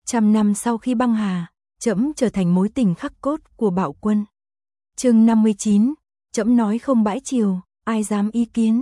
Trăm năm sau khi băng hà, trẫm trở thành mối tình khắc cốt của Bạo Quân. Chương 59, trẫm nói không bãi triều, ai dám ý kiến.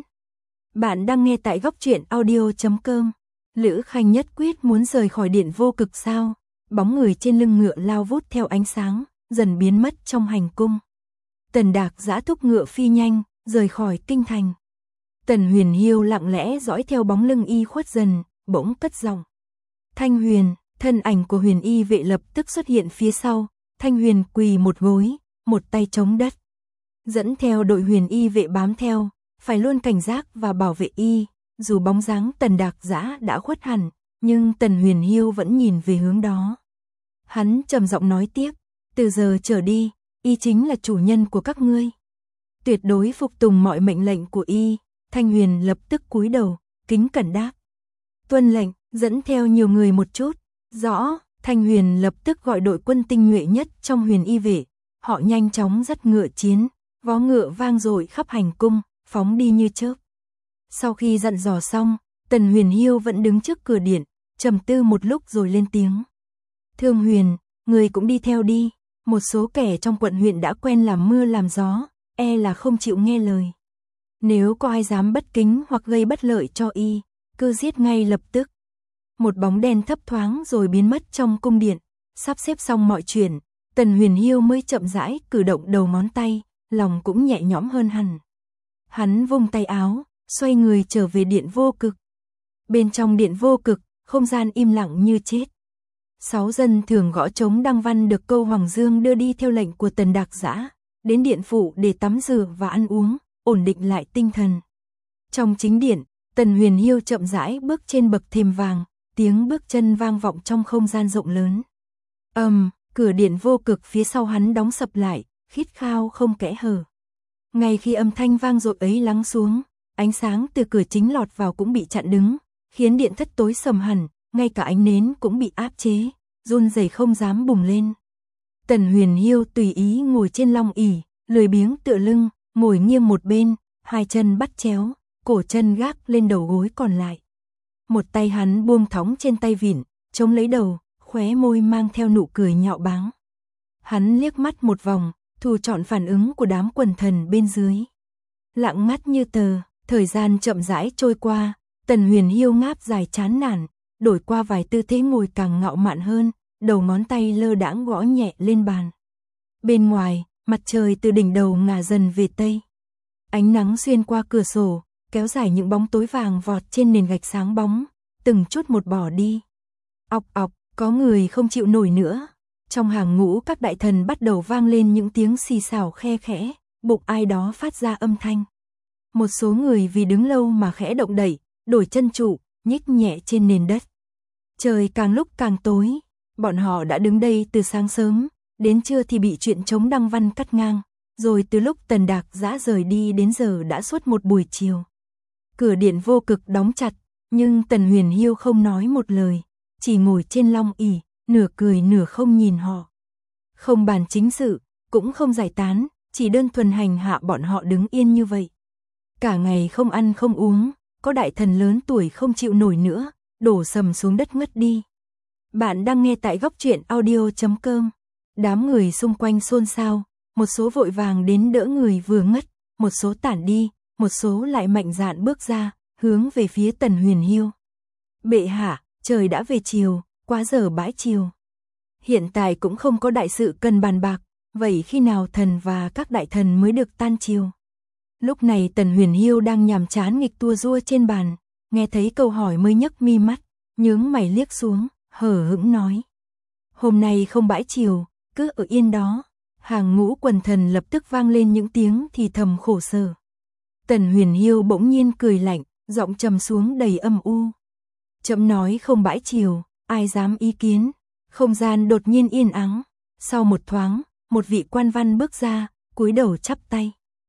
Bạn đang nghe tại góc truyện audio.com. Lữ Khanh nhất quyết muốn rời khỏi Điện Vô Cực sao? Bóng người trên lưng ngựa lao vút theo ánh sáng, dần biến mất trong hành cung. Tần Đạc giã thúc ngựa phi nhanh, rời khỏi kinh thành. Tần Huyền Hiêu lặng lẽ dõi theo bóng lưng y khuất dần, bỗng cất giọng. Thanh Huyền, thân ảnh của Huyền y vệ lập tức xuất hiện phía sau. Thanh Huyền quỳ một gối, một tay chống đất. Dẫn theo đội Huyền y vệ bám theo, phải luôn cảnh giác và bảo vệ y. Dù bóng dáng Tần Đạc giã đã khuất hẳn, nhưng Tần Huyền Hiêu vẫn nhìn về hướng đó. Hắn trầm giọng nói tiếp, từ giờ trở đi, y chính là chủ nhân của các ngươi. Tuyệt đối phục tùng mọi mệnh lệnh của y. Thanh Huyền lập tức cúi đầu, kính cẩn đáp. Tuân lệnh, dẫn theo nhiều người một chút. Rõ, Thanh Huyền lập tức gọi đội quân tinh nhuệ nhất trong Huyền y vệ. Họ nhanh chóng dắt ngựa chiến, vó ngựa vang dội khắp hành cung, phóng đi như chớp. Sau khi dặn dò xong, Tần Huyền Hiêu vẫn đứng trước cửa điện, trầm tư một lúc rồi lên tiếng. Thương Huyền, người cũng đi theo đi. Một số kẻ trong quận huyện đã quen làm mưa làm gió, e là không chịu nghe lời. Nếu có ai dám bất kính hoặc gây bất lợi cho y, cứ giết ngay lập tức. Một bóng đen thấp thoáng rồi biến mất trong cung điện. Sắp xếp xong mọi chuyện, Tần Huyền Hiêu mới chậm rãi cử động đầu ngón tay, lòng cũng nhẹ nhõm hơn hẳn. Hắn vung tay áo, xoay người trở về Điện Vô Cực. Bên trong Điện Vô Cực, không gian im lặng như chết. 6 dân thường gõ trống đăng văn được Câu Hoàng Dương đưa đi theo lệnh của Tần Đạc giã, đến điện phủ để tắm rửa và ăn uống, ổn định lại tinh thần. Trong chính điện, Tần Huyền Hiêu chậm rãi bước trên bậc thềm vàng, tiếng bước chân vang vọng trong không gian rộng lớn. Cửa Điện Vô Cực phía sau hắn đóng sập lại, khít khao không kẽ hở. Ngay khi âm thanh vang dội ấy lắng xuống, ánh sáng từ cửa chính lọt vào cũng bị chặn đứng, khiến điện thất tối sầm hẳn, ngay cả ánh nến cũng bị áp chế, run rẩy không dám bùng lên. Tần Huyền Hiêu tùy ý ngồi trên long ỷ, lười biếng tựa lưng, ngồi nghiêng một bên, hai chân bắt chéo, cổ chân gác lên đầu gối còn lại. Một tay hắn buông thõng trên tay vịn, chống lấy đầu, khóe môi mang theo nụ cười nhạo báng. Hắn liếc mắt một vòng, thu trọn phản ứng của đám quần thần bên dưới. Lặng ngắt như tờ, thời gian chậm rãi trôi qua, Tần Huyền Hiêu ngáp dài chán nản, đổi qua vài tư thế ngồi càng ngạo mạn hơn, đầu ngón tay lơ đãng gõ nhẹ lên bàn. Bên ngoài, mặt trời từ đỉnh đầu ngả dần về tây. Ánh nắng xuyên qua cửa sổ, kéo dài những bóng tối vàng vọt trên nền gạch sáng bóng, từng chút một bỏ đi. Ọc ọc, có người không chịu nổi nữa. Trong hàng ngũ các đại thần bắt đầu vang lên những tiếng xì xào khe khẽ, bụng ai đó phát ra âm thanh. Một số người vì đứng lâu mà khẽ động đẩy, đổi chân trụ, nhích nhẹ trên nền đất. Trời càng lúc càng tối, bọn họ đã đứng đây từ sáng sớm, đến trưa thì bị chuyện chống đăng văn cắt ngang, rồi từ lúc Tần Đạc giã rời đi đến giờ đã suốt một buổi chiều. Cửa Điện Vô Cực đóng chặt, nhưng Tần Huyền Hiêu không nói một lời, chỉ ngồi trên long ỷ, nửa cười nửa không nhìn họ. Không bàn chính sự, cũng không giải tán, chỉ đơn thuần hành hạ bọn họ đứng yên như vậy. Cả ngày không ăn không uống, có đại thần lớn tuổi không chịu nổi nữa, đổ sầm xuống đất ngất đi. Bạn đang nghe tại góc truyện audio.com. Đám người xung quanh xôn xao, một số vội vàng đến đỡ người vừa ngất, một số tản đi, một số lại mạnh dạn bước ra, hướng về phía Tần Huyền Hiêu. Bệ hạ, trời đã về chiều, quá giờ bãi chiều. Hiện tại cũng không có đại sự cần bàn bạc, vậy khi nào thần và các đại thần mới được tan chiều? Lúc này Tần Huyền Hiêu đang nhàm chán nghịch tua rua trên bàn, nghe thấy câu hỏi mới nhấc mi mắt, nhướng mày liếc xuống, hờ hững nói. Hôm nay không bãi chiều, cứ ở yên đó. Hàng ngũ quần thần lập tức vang lên những tiếng thì thầm khổ sở. Tần Huyền Hiêu bỗng nhiên cười lạnh, giọng trầm xuống đầy âm u. Trẫm nói không bãi chiều, ai dám ý kiến. Không gian đột nhiên yên ắng. Sau một thoáng, một vị quan văn bước ra, cúi đầu chắp tay.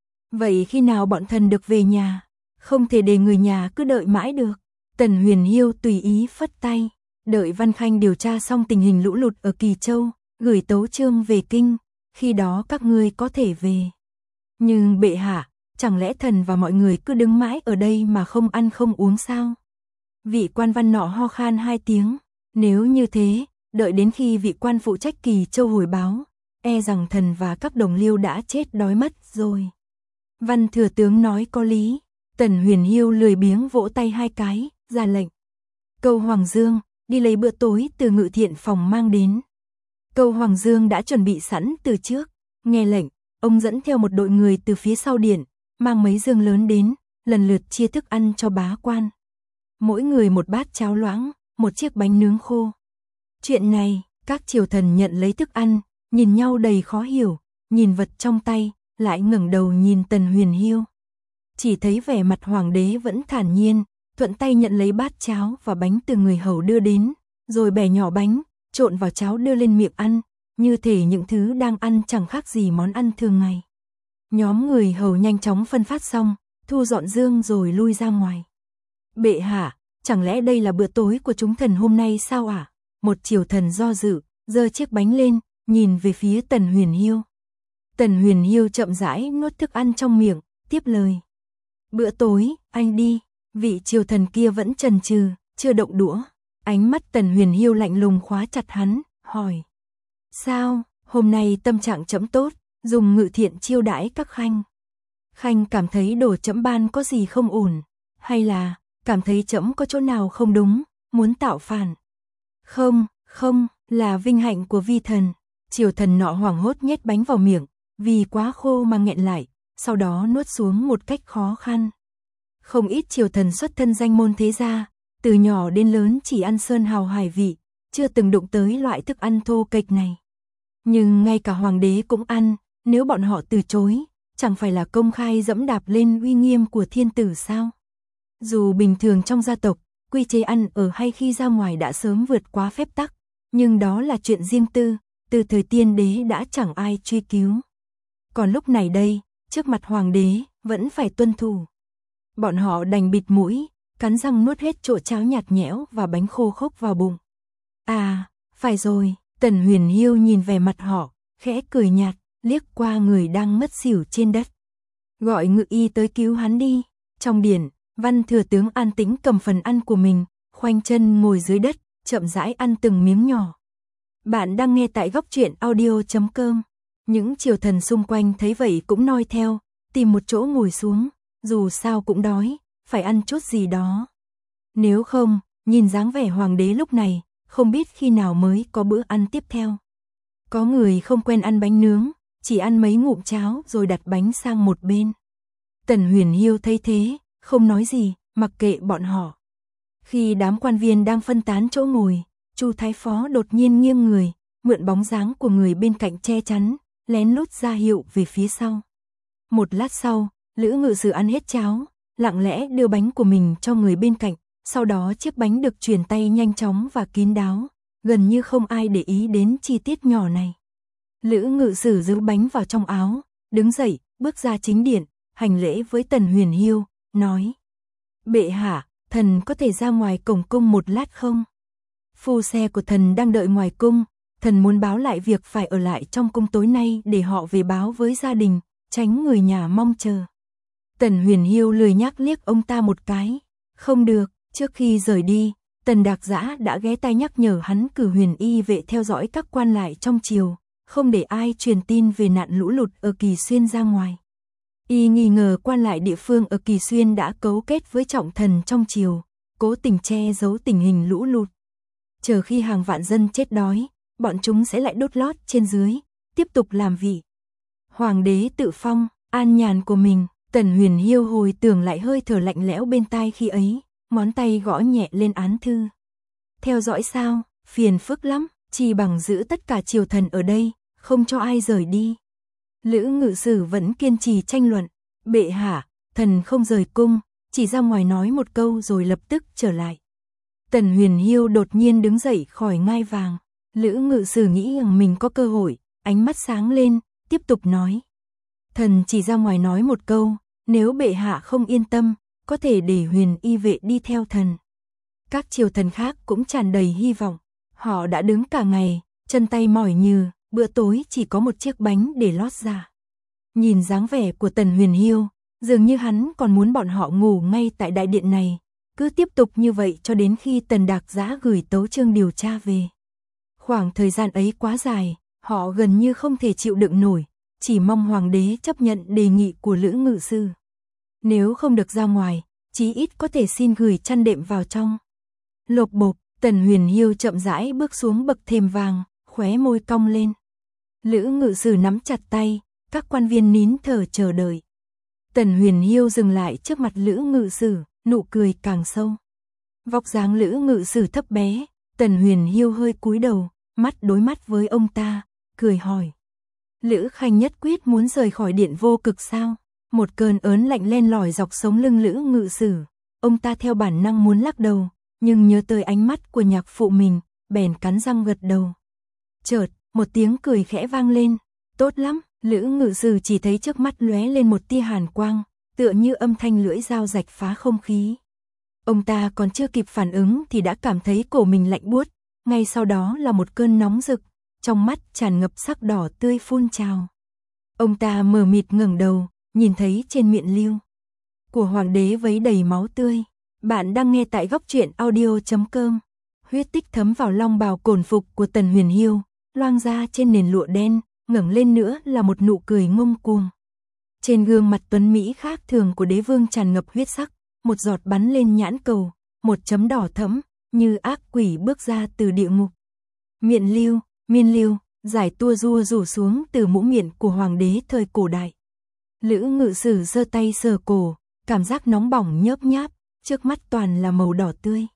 Vậy khi nào bọn thần được về nhà? Không thể để người nhà cứ đợi mãi được. Tần Huyền Hiêu tùy ý phất tay. Đợi Văn Khanh điều tra xong tình hình lũ lụt ở Kỳ Châu, gửi tấu chương về kinh, khi đó các ngươi có thể về. Nhưng bệ hạ, chẳng lẽ thần và mọi người cứ đứng mãi ở đây mà không ăn không uống sao? Vị quan văn nọ ho khan 2 tiếng, nếu như thế, đợi đến khi vị quan phụ trách Kỳ Châu hồi báo, e rằng thần và các đồng liêu đã chết đói mất rồi. Văn thừa tướng nói có lý. Tần Huyền Hiêu lười biếng vỗ tay hai cái, ra lệnh. Câu Hoàng Dương, đi lấy bữa tối từ Ngự Thiện phòng mang đến. Câu Hoàng Dương đã chuẩn bị sẵn từ trước, nghe lệnh, ông dẫn theo một đội người từ phía sau điện, mang mấy giường lớn đến, lần lượt chia thức ăn cho bá quan. Mỗi người một bát cháo loãng, một chiếc bánh nướng khô. Chuyện này, các triều thần nhận lấy thức ăn, nhìn nhau đầy khó hiểu, nhìn vật trong tay, lại ngẩng đầu nhìn Tần Huyền Hiêu. Chỉ thấy vẻ mặt hoàng đế vẫn thản nhiên, thuận tay nhận lấy bát cháo và bánh từ người hầu đưa đến, rồi bẻ nhỏ bánh, trộn vào cháo đưa lên miệng ăn, như thể những thứ đang ăn chẳng khác gì món ăn thường ngày. Nhóm người hầu nhanh chóng phân phát xong, thu dọn dương rồi lui ra ngoài. Bệ hạ, chẳng lẽ đây là bữa tối của chúng thần hôm nay sao ạ? Một triều thần do dự, giơ chiếc bánh lên, nhìn về phía Tần Huyền Hiêu. Tần Huyền Hiêu chậm rãi nuốt thức ăn trong miệng, tiếp lời. Bữa tối, anh đi. Vị triều thần kia vẫn chần chừ, chưa động đũa. Ánh mắt Tần Huyền Hiêu lạnh lùng khóa chặt hắn, hỏi. Sao, hôm nay tâm trạng trẫm tốt, dùng Ngự Thiện chiêu đãi các khanh. Khanh cảm thấy đồ trẫm ban có gì không ổn, hay là cảm thấy trẫm có chỗ nào không đúng, muốn tạo phản. Không, là vinh hạnh của vi thần. Triều thần nọ hoảng hốt nhét bánh vào miệng, vì quá khô mà nghẹn lại, sau đó nuốt xuống một cách khó khăn. Không ít triều thần xuất thân danh môn thế gia, từ nhỏ đến lớn chỉ ăn sơn hào hải vị, chưa từng đụng tới loại thức ăn thô kệch này. Nhưng ngay cả hoàng đế cũng ăn, nếu bọn họ từ chối, chẳng phải là công khai dẫm đạp lên uy nghiêm của thiên tử sao? Dù bình thường trong gia tộc, quy chế ăn ở hay khi ra ngoài đã sớm vượt quá phép tắc, nhưng đó là chuyện riêng tư, từ thời tiên đế đã chẳng ai truy cứu. Còn lúc này đây, trước mặt hoàng đế, vẫn phải tuân thủ. Bọn họ đành bịt mũi, cắn răng nuốt hết chỗ cháo nhạt nhẽo và bánh khô khốc vào bụng. À, phải rồi, Tần Huyền Hiêu nhìn về mặt họ, khẽ cười nhạt, liếc qua người đang ngất xỉu trên đất. Gọi ngự y tới cứu hắn đi. Trong điện, Văn thừa tướng an tĩnh cầm phần ăn của mình, khoanh chân ngồi dưới đất, chậm rãi ăn từng miếng nhỏ. Bạn đang nghe tại Góc Truyện Audio.com. Những triều thần xung quanh thấy vậy cũng noi theo, tìm một chỗ ngồi xuống, dù sao cũng đói, phải ăn chút gì đó. Nếu không, nhìn dáng vẻ hoàng đế lúc này, không biết khi nào mới có bữa ăn tiếp theo. Có người không quen ăn bánh nướng, chỉ ăn mấy ngụm cháo rồi đặt bánh sang một bên. Tần Huyền Hiêu thấy thế, không nói gì, mặc kệ bọn họ. Khi đám quan viên đang phân tán chỗ ngồi, Chu Thái Phó đột nhiên nghiêng người, mượn bóng dáng của người bên cạnh che chắn, lén lút ra hiệu về phía sau. Một lát sau, Lữ Ngự Sử ăn hết cháo, lặng lẽ đưa bánh của mình cho người bên cạnh, sau đó chiếc bánh được truyền tay nhanh chóng và kín đáo, gần như không ai để ý đến chi tiết nhỏ này. Lữ Ngự Sử giữ bánh vào trong áo, đứng dậy, bước ra chính điện, hành lễ với Tần Huyền Hiêu, nói: Bệ hạ, thần có thể ra ngoài cổng cung một lát không? Phu xe của thần đang đợi ngoài cung, thần muốn báo lại việc phải ở lại trong cung tối nay để họ về báo với gia đình, tránh người nhà mong chờ. Tần Huyền Hiêu lười nhác liếc ông ta một cái. Không được, trước khi rời đi, Tần Đạc Dã đã ghé tai nhắc nhở hắn cử huyền y vệ theo dõi các quan lại trong triều, không để ai truyền tin về nạn lũ lụt ở Kỳ Xuyên ra ngoài. Y nghi ngờ quan lại địa phương ở Kỳ Xuyên đã cấu kết với trọng thần trong triều, cố tình che giấu tình hình lũ lụt. Chờ khi hàng vạn dân chết đói, bọn chúng sẽ lại đốt lót trên dưới, tiếp tục làm vị hoàng đế tự phong, an nhàn của mình. Tần Huyền Hiêu hồi tưởng lại hơi thở lạnh lẽo bên tai khi ấy, ngón tay gõ nhẹ lên án thư. Theo dõi sao, phiền phức lắm, chỉ bằng giữ tất cả triều thần ở đây, không cho ai rời đi. Lữ Ngự Sử vẫn kiên trì tranh luận. Bệ hạ, thần không rời cung, chỉ ra ngoài nói một câu rồi lập tức trở lại. Tần Huyền Hiêu đột nhiên đứng dậy khỏi ngai vàng. Lữ Ngự Sử nghĩ rằng mình có cơ hội, ánh mắt sáng lên, tiếp tục nói. Thần chỉ ra ngoài nói một câu, nếu bệ hạ không yên tâm, có thể để huyền y vệ đi theo thần. Các triều thần khác cũng tràn đầy hy vọng. Họ đã đứng cả ngày, chân tay mỏi nhừ, bữa tối chỉ có một chiếc bánh để lót ra. Nhìn dáng vẻ của Tần Huyền Hiêu, dường như hắn còn muốn bọn họ ngủ ngay tại đại điện này, cứ tiếp tục như vậy cho đến khi Tần Đạc Dã gửi tấu chương điều tra về. Khoảng thời gian ấy quá dài, họ gần như không thể chịu đựng nổi, chỉ mong hoàng đế chấp nhận đề nghị của Lữ ngự sử. Nếu không được ra ngoài, chí ít có thể xin gửi chăn đệm vào trong. Lộp bộp, Tần Huyền Hiêu chậm rãi bước xuống bậc thềm vàng, khóe môi cong lên. Lữ ngự sử nắm chặt tay, các quan viên nín thở chờ đợi. Tần Huyền Hiêu dừng lại trước mặt Lữ ngự sử, nụ cười càng sâu. Vóc dáng Lữ ngự sử thấp bé, Tần Huyền Hiêu hơi cúi đầu, mắt đối mắt với ông ta, cười hỏi. Lữ Khanh nhất quyết muốn rời khỏi Điện Vô Cực sao? Một cơn ớn lạnh len lỏi dọc sống lưng Lữ ngự sử. Ông ta theo bản năng muốn lắc đầu, nhưng nhớ tới ánh mắt của nhạc phụ mình, bèn cắn răng gật đầu. Chợt, một tiếng cười khẽ vang lên. Tốt lắm, Lữ ngự sử chỉ thấy trước mắt lóe lên một tia hàn quang, tựa như âm thanh lưỡi dao rạch phá không khí. Ông ta còn chưa kịp phản ứng thì đã cảm thấy cổ mình lạnh buốt, ngay sau đó là một cơn nóng rực, trong mắt tràn ngập sắc đỏ tươi phun trào. Ông ta mờ mịt ngẩng đầu, nhìn thấy trên miệng lưu của hoàng đế vấy đầy máu tươi. Bạn đang nghe tại góc truyện audio.com. Huyết tích thấm vào long bào cổn phục của Tần Huyền Hiêu, loang ra trên nền lụa đen, ngẩng lên nữa là một nụ cười ngông cuồng. Trên gương mặt tuấn mỹ khác thường của đế vương tràn ngập huyết sắc, một giọt bắn lên nhãn cầu, một chấm đỏ thẫm, như ác quỷ bước ra từ địa ngục. Miên lưu, giải tua rua rủ xuống từ mũ miệng của hoàng đế thời cổ đại. Lữ ngự sử giơ tay sờ cổ, cảm giác nóng bỏng nhớp nháp, trước mắt toàn là màu đỏ tươi.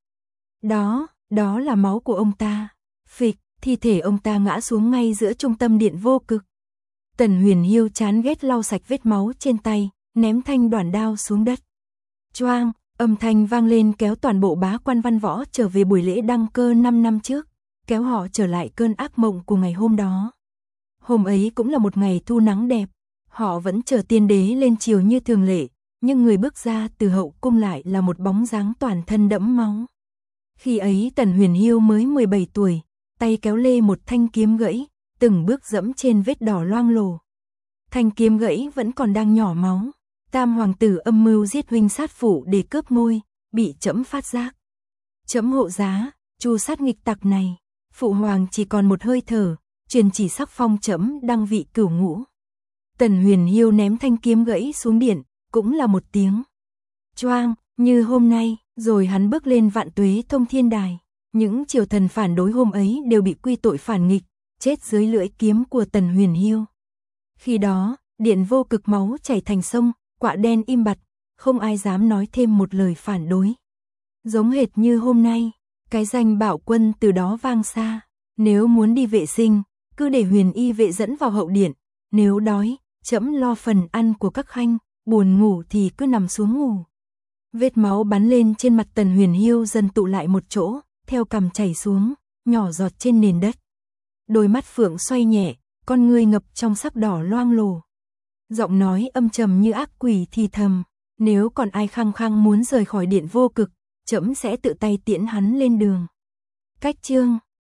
Đó là máu của ông ta. Phịch, thi thể ông ta ngã xuống ngay giữa trung tâm Điện Vô Cực. Tần Huyền Hiêu chán ghét lau sạch vết máu trên tay, ném thanh đoản đao xuống đất. Choang, âm thanh vang lên kéo toàn bộ bá quan văn võ trở về buổi lễ đăng cơ 5 năm trước, kéo họ trở lại cơn ác mộng của ngày hôm đó. Hôm ấy cũng là một ngày thu nắng đẹp, họ vẫn chờ tiên đế lên triều như thường lệ, nhưng người bước ra từ hậu cung lại là một bóng dáng toàn thân đẫm máu. Khi ấy Tần Huyền Hiêu mới 17 tuổi, tay kéo lê một thanh kiếm gãy, từng bước dẫm trên vết đỏ loang lổ. Thanh kiếm gãy vẫn còn đang nhỏ máu. Tam hoàng tử âm mưu giết huynh sát phụ để cướp ngôi, bị trẫm phát giác. Trẫm hộ giá, tru sát nghịch tặc này. Phụ hoàng chỉ còn một hơi thở, truyền chỉ sắc phong trẫm đăng vị cửu ngũ. Tần Huyền Hiêu ném thanh kiếm gãy xuống điện, cũng là một tiếng choang, như hôm nay, rồi hắn bước lên vạn tuế thông thiên đài. Những triều thần phản đối hôm ấy đều bị quy tội phản nghịch, chết dưới lưỡi kiếm của Tần Huyền Hiêu. Khi đó, Điện Vô Cực máu chảy thành sông, quạ đen im bặt, không ai dám nói thêm một lời phản đối. Giống hệt như hôm nay, cái danh Bảo Quân từ đó vang xa. Nếu muốn đi vệ sinh, cứ để Huyền y vệ dẫn vào hậu điện. Nếu đói, trẫm lo phần ăn của các khanh, buồn ngủ thì cứ nằm xuống ngủ. Vết máu bắn lên trên mặt Tần Huyền Hiêu dần tụ lại một chỗ, theo cằm chảy xuống, nhỏ giọt trên nền đất. Đôi mắt phượng xoay nhẹ, con ngươi ngập trong sắc đỏ loang lổ. Giọng nói âm trầm như ác quỷ thì thầm, nếu còn ai khăng khăng muốn rời khỏi Điện Vô Cực, trẫm sẽ tự tay tiễn hắn lên đường. Cách chương